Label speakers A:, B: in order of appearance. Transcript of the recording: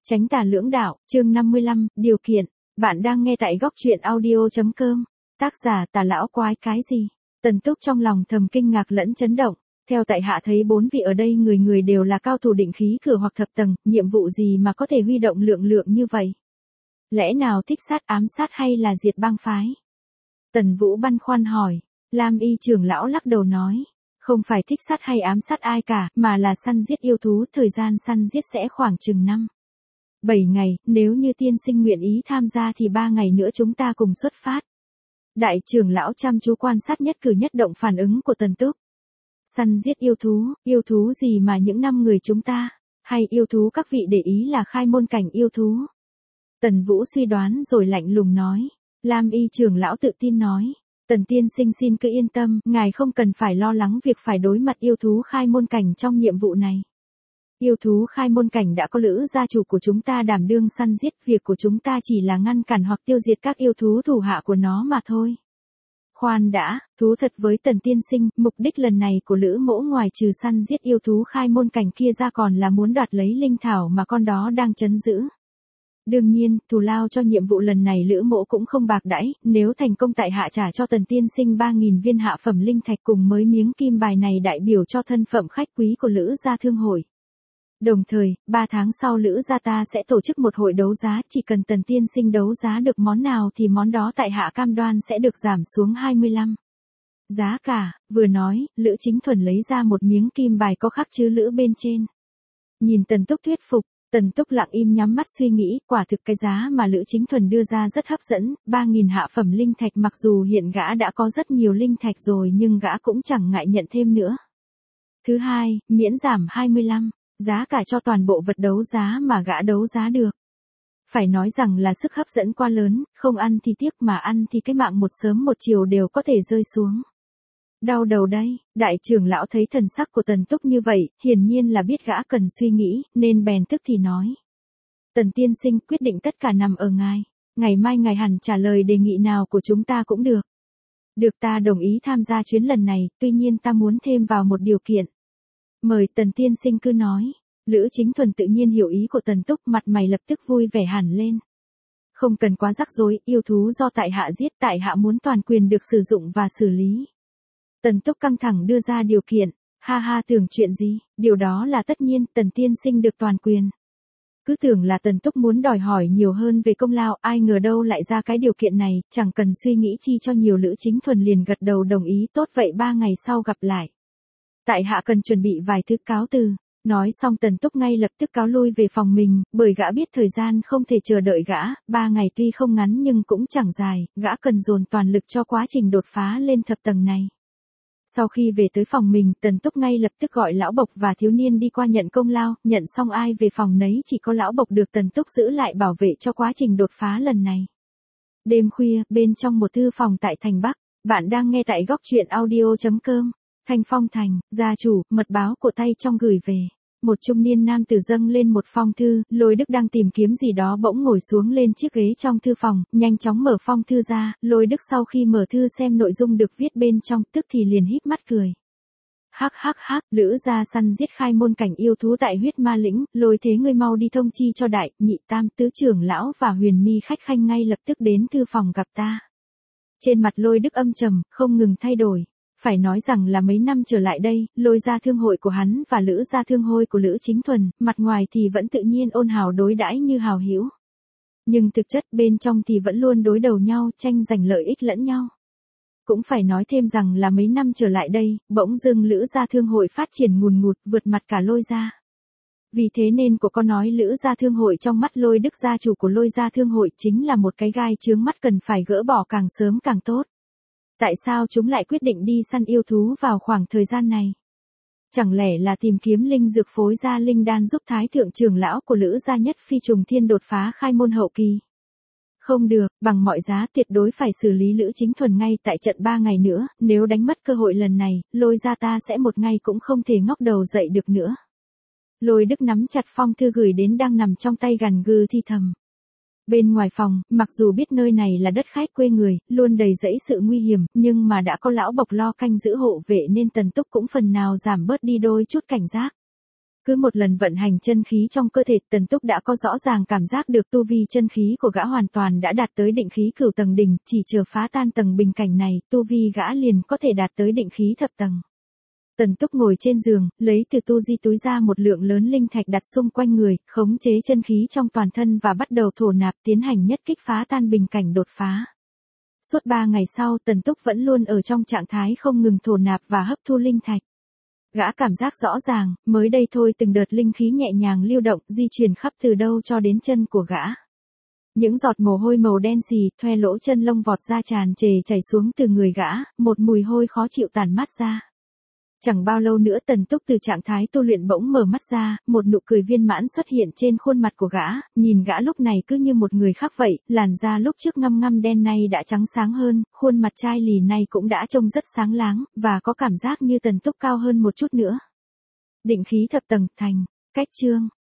A: Chánh tà lưỡng đạo, chương 55, điều kiện. Bạn đang nghe tại góc truyện audio.com. Tác giả Tà lão quái cái gì? Tần Túc trong lòng thầm kinh ngạc lẫn chấn động. Theo tại hạ thấy bốn vị ở đây người người đều là cao thủ định khí cửa hoặc thập tầng, nhiệm vụ gì mà có thể huy động lượng lượng như vậy? Lẽ nào thích sát ám sát hay là diệt bang phái? Tần Vũ băn khoăn hỏi. Lam Y trưởng lão lắc đầu nói. Không phải thích sát hay ám sát ai cả, mà là săn giết yêu thú, thời gian săn giết sẽ khoảng chừng 7 ngày, nếu như tiên sinh nguyện ý tham gia thì 3 ngày nữa chúng ta cùng xuất phát. Đại trưởng lão chăm chú quan sát nhất cử nhất động phản ứng của Tần Túc. Săn giết yêu thú gì mà những năm người chúng ta, hay yêu thú các vị để ý là khai môn cảnh yêu thú? Tần Vũ suy đoán rồi lạnh lùng nói. Lam Y trưởng lão tự tin nói. Tần tiên sinh xin cứ yên tâm, ngài không cần phải lo lắng việc phải đối mặt yêu thú khai môn cảnh trong nhiệm vụ này. Yêu thú khai môn cảnh đã có Lữ gia chủ của chúng ta đảm đương săn giết, việc của chúng ta chỉ là ngăn cản hoặc tiêu diệt các yêu thú thủ hạ của nó mà thôi. Khoan đã, thú thật với Tần tiên sinh, mục đích lần này của Lữ mỗ ngoài trừ săn giết yêu thú khai môn cảnh kia ra còn là muốn đoạt lấy linh thảo mà con đó đang trấn giữ. Đương nhiên, thù lao cho nhiệm vụ lần này Lữ mỗ cũng không bạc đãi, nếu thành công tại hạ trả cho Tần tiên sinh 3.000 viên hạ phẩm linh thạch cùng mới miếng kim bài này đại biểu cho thân phận khách quý của Lữ gia thương hội. Đồng thời, 3 tháng sau Lữ gia ta sẽ tổ chức một hội đấu giá, chỉ cần Tần tiên sinh đấu giá được món nào thì món đó tại hạ cam đoan sẽ được giảm xuống 25. Giá cả, vừa nói, Lữ Chính Thuần lấy ra một miếng kim bài có khắc chữ Lữ bên trên. Nhìn Tần Túc thuyết phục, Tần Túc lặng im nhắm mắt suy nghĩ, quả thực cái giá mà Lữ Chính Thuần đưa ra rất hấp dẫn, 3.000 hạ phẩm linh thạch, mặc dù hiện gã đã có rất nhiều linh thạch rồi nhưng gã cũng chẳng ngại nhận thêm nữa. Thứ hai, miễn giảm 25. Giá cả cho toàn bộ vật đấu giá mà gã đấu giá được. Phải nói rằng là sức hấp dẫn quá lớn, không ăn thì tiếc mà ăn thì cái mạng một sớm một chiều đều có thể rơi xuống. Đau đầu đây, đại trưởng lão thấy thần sắc của Tần Túc như vậy, hiển nhiên là biết gã cần suy nghĩ, nên bèn tức thì nói. Tần tiên sinh, quyết định tất cả nằm ở ngài. Ngày mai ngài hẳn trả lời đề nghị nào của chúng ta cũng được. Được, ta đồng ý tham gia chuyến lần này, tuy nhiên ta muốn thêm vào một điều kiện. Mời Tần tiên sinh cứ nói. Lữ Chính Thuần tự nhiên hiểu ý của Tần Túc, mặt mày lập tức vui vẻ hẳn lên. Không cần quá rắc rối, yêu thú do tại hạ giết, tại hạ muốn toàn quyền được sử dụng và xử lý. Tần Túc căng thẳng đưa ra điều kiện. Ha ha, tưởng chuyện gì, điều đó là tất nhiên, Tần tiên sinh được toàn quyền. Cứ tưởng là Tần Túc muốn đòi hỏi nhiều hơn về công lao, ai ngờ đâu lại ra cái điều kiện này, chẳng cần suy nghĩ chi cho nhiều. Lữ Chính Thuần liền gật đầu đồng ý. Tốt vậy, 3 ngày sau gặp lại. Tại hạ cần chuẩn bị vài thứ, cáo từ. Nói xong Tần Túc ngay lập tức cáo lui về phòng mình, bởi gã biết thời gian không thể chờ đợi gã, 3 ngày tuy không ngắn nhưng cũng chẳng dài, gã cần dồn toàn lực cho quá trình đột phá lên thập tầng này. Sau khi về tới phòng mình, Tần Túc ngay lập tức gọi Lão Bộc và thiếu niên đi qua nhận công lao, nhận xong ai về phòng nấy, chỉ có Lão Bộc được Tần Túc giữ lại bảo vệ cho quá trình đột phá lần này. Đêm khuya, bên trong một thư phòng tại thành Bắc, bạn đang nghe tại góc truyện audio.com. Thanh Phong Thành, gia chủ, mật báo của tay trong gửi về. Một trung niên nam tử dâng lên một phong thư, Lôi Đức đang tìm kiếm gì đó bỗng ngồi xuống lên chiếc ghế trong thư phòng, nhanh chóng mở phong thư ra. Lôi Đức sau khi mở thư xem nội dung được viết bên trong, tức thì liền híp mắt cười. Hắc hắc hắc, Lữ gia săn giết khai môn cảnh yêu thú tại huyết ma lĩnh, Lôi thế ngươi mau đi thông chi cho đại, nhị, tam, tứ trưởng lão và Huyền Mi khách khanh ngay lập tức đến thư phòng gặp ta. Trên mặt Lôi Đức âm trầm, không ngừng thay đổi. Phải nói rằng là mấy năm trở lại đây, Lôi gia thương hội của hắn và Lữ gia thương hội của Lữ Chính Thuần, mặt ngoài thì vẫn tự nhiên ôn hào đối đãi như hào hữu. Nhưng thực chất bên trong thì vẫn luôn đối đầu nhau, tranh giành lợi ích lẫn nhau. Cũng phải nói thêm rằng là mấy năm trở lại đây, bỗng dưng Lữ gia thương hội phát triển ngùn ngụt, vượt mặt cả Lôi gia. Vì thế nên của con nói Lữ gia thương hội trong mắt Lôi Đức gia chủ của Lôi gia thương hội chính là một cái gai chướng mắt cần phải gỡ bỏ càng sớm càng tốt. Tại sao chúng lại quyết định đi săn yêu thú vào khoảng thời gian này? Chẳng lẽ là tìm kiếm linh dược phối ra linh đan giúp thái thượng trưởng lão của Lữ gia Nhất Phi Trùng Thiên đột phá khai môn hậu kỳ? Không được, bằng mọi giá tuyệt đối phải xử lý Lữ Chính Thuần ngay tại trận 3 ngày nữa, nếu đánh mất cơ hội lần này, Lôi gia ta sẽ một ngày cũng không thể ngóc đầu dậy được nữa. Lôi Đức nắm chặt phong thư gửi đến đang nằm trong tay gằn gừ thi thầm. Bên ngoài phòng, mặc dù biết nơi này là đất khách quê người, luôn đầy rẫy sự nguy hiểm, nhưng mà đã có Lão Bộc lo canh giữ hộ vệ nên Tần Túc cũng phần nào giảm bớt đi đôi chút cảnh giác. Cứ một lần vận hành chân khí trong cơ thể, Tần Túc đã có rõ ràng cảm giác được tu vi chân khí của gã hoàn toàn đã đạt tới định khí cửu tầng đỉnh, chỉ chờ phá tan tầng bình cảnh này, tu vi gã liền có thể đạt tới định khí thập tầng. Tần Túc ngồi trên giường, lấy từ tu di túi ra một lượng lớn linh thạch đặt xung quanh người, khống chế chân khí trong toàn thân và bắt đầu thổ nạp tiến hành nhất kích phá tan bình cảnh đột phá. Suốt 3 ngày sau, Tần Túc vẫn luôn ở trong trạng thái không ngừng thổ nạp và hấp thu linh thạch. Gã cảm giác rõ ràng, mới đây thôi từng đợt linh khí nhẹ nhàng lưu động, di chuyển khắp từ đâu cho đến chân của gã. Những giọt mồ hôi màu đen xì, thoe lỗ chân lông vọt ra tràn trề chảy xuống từ người gã, một mùi hôi khó chịu tản mát ra. Chẳng bao lâu nữa Tần Túc từ trạng thái tu luyện bỗng mở mắt ra, một nụ cười viên mãn xuất hiện trên khuôn mặt của gã, nhìn gã lúc này cứ như một người khác vậy, làn da lúc trước ngăm ngăm đen nay đã trắng sáng hơn, khuôn mặt chai lì này cũng đã trông rất sáng láng, và có cảm giác như Tần Túc cao hơn một chút nữa. Định khí thập tầng thành, cách chương.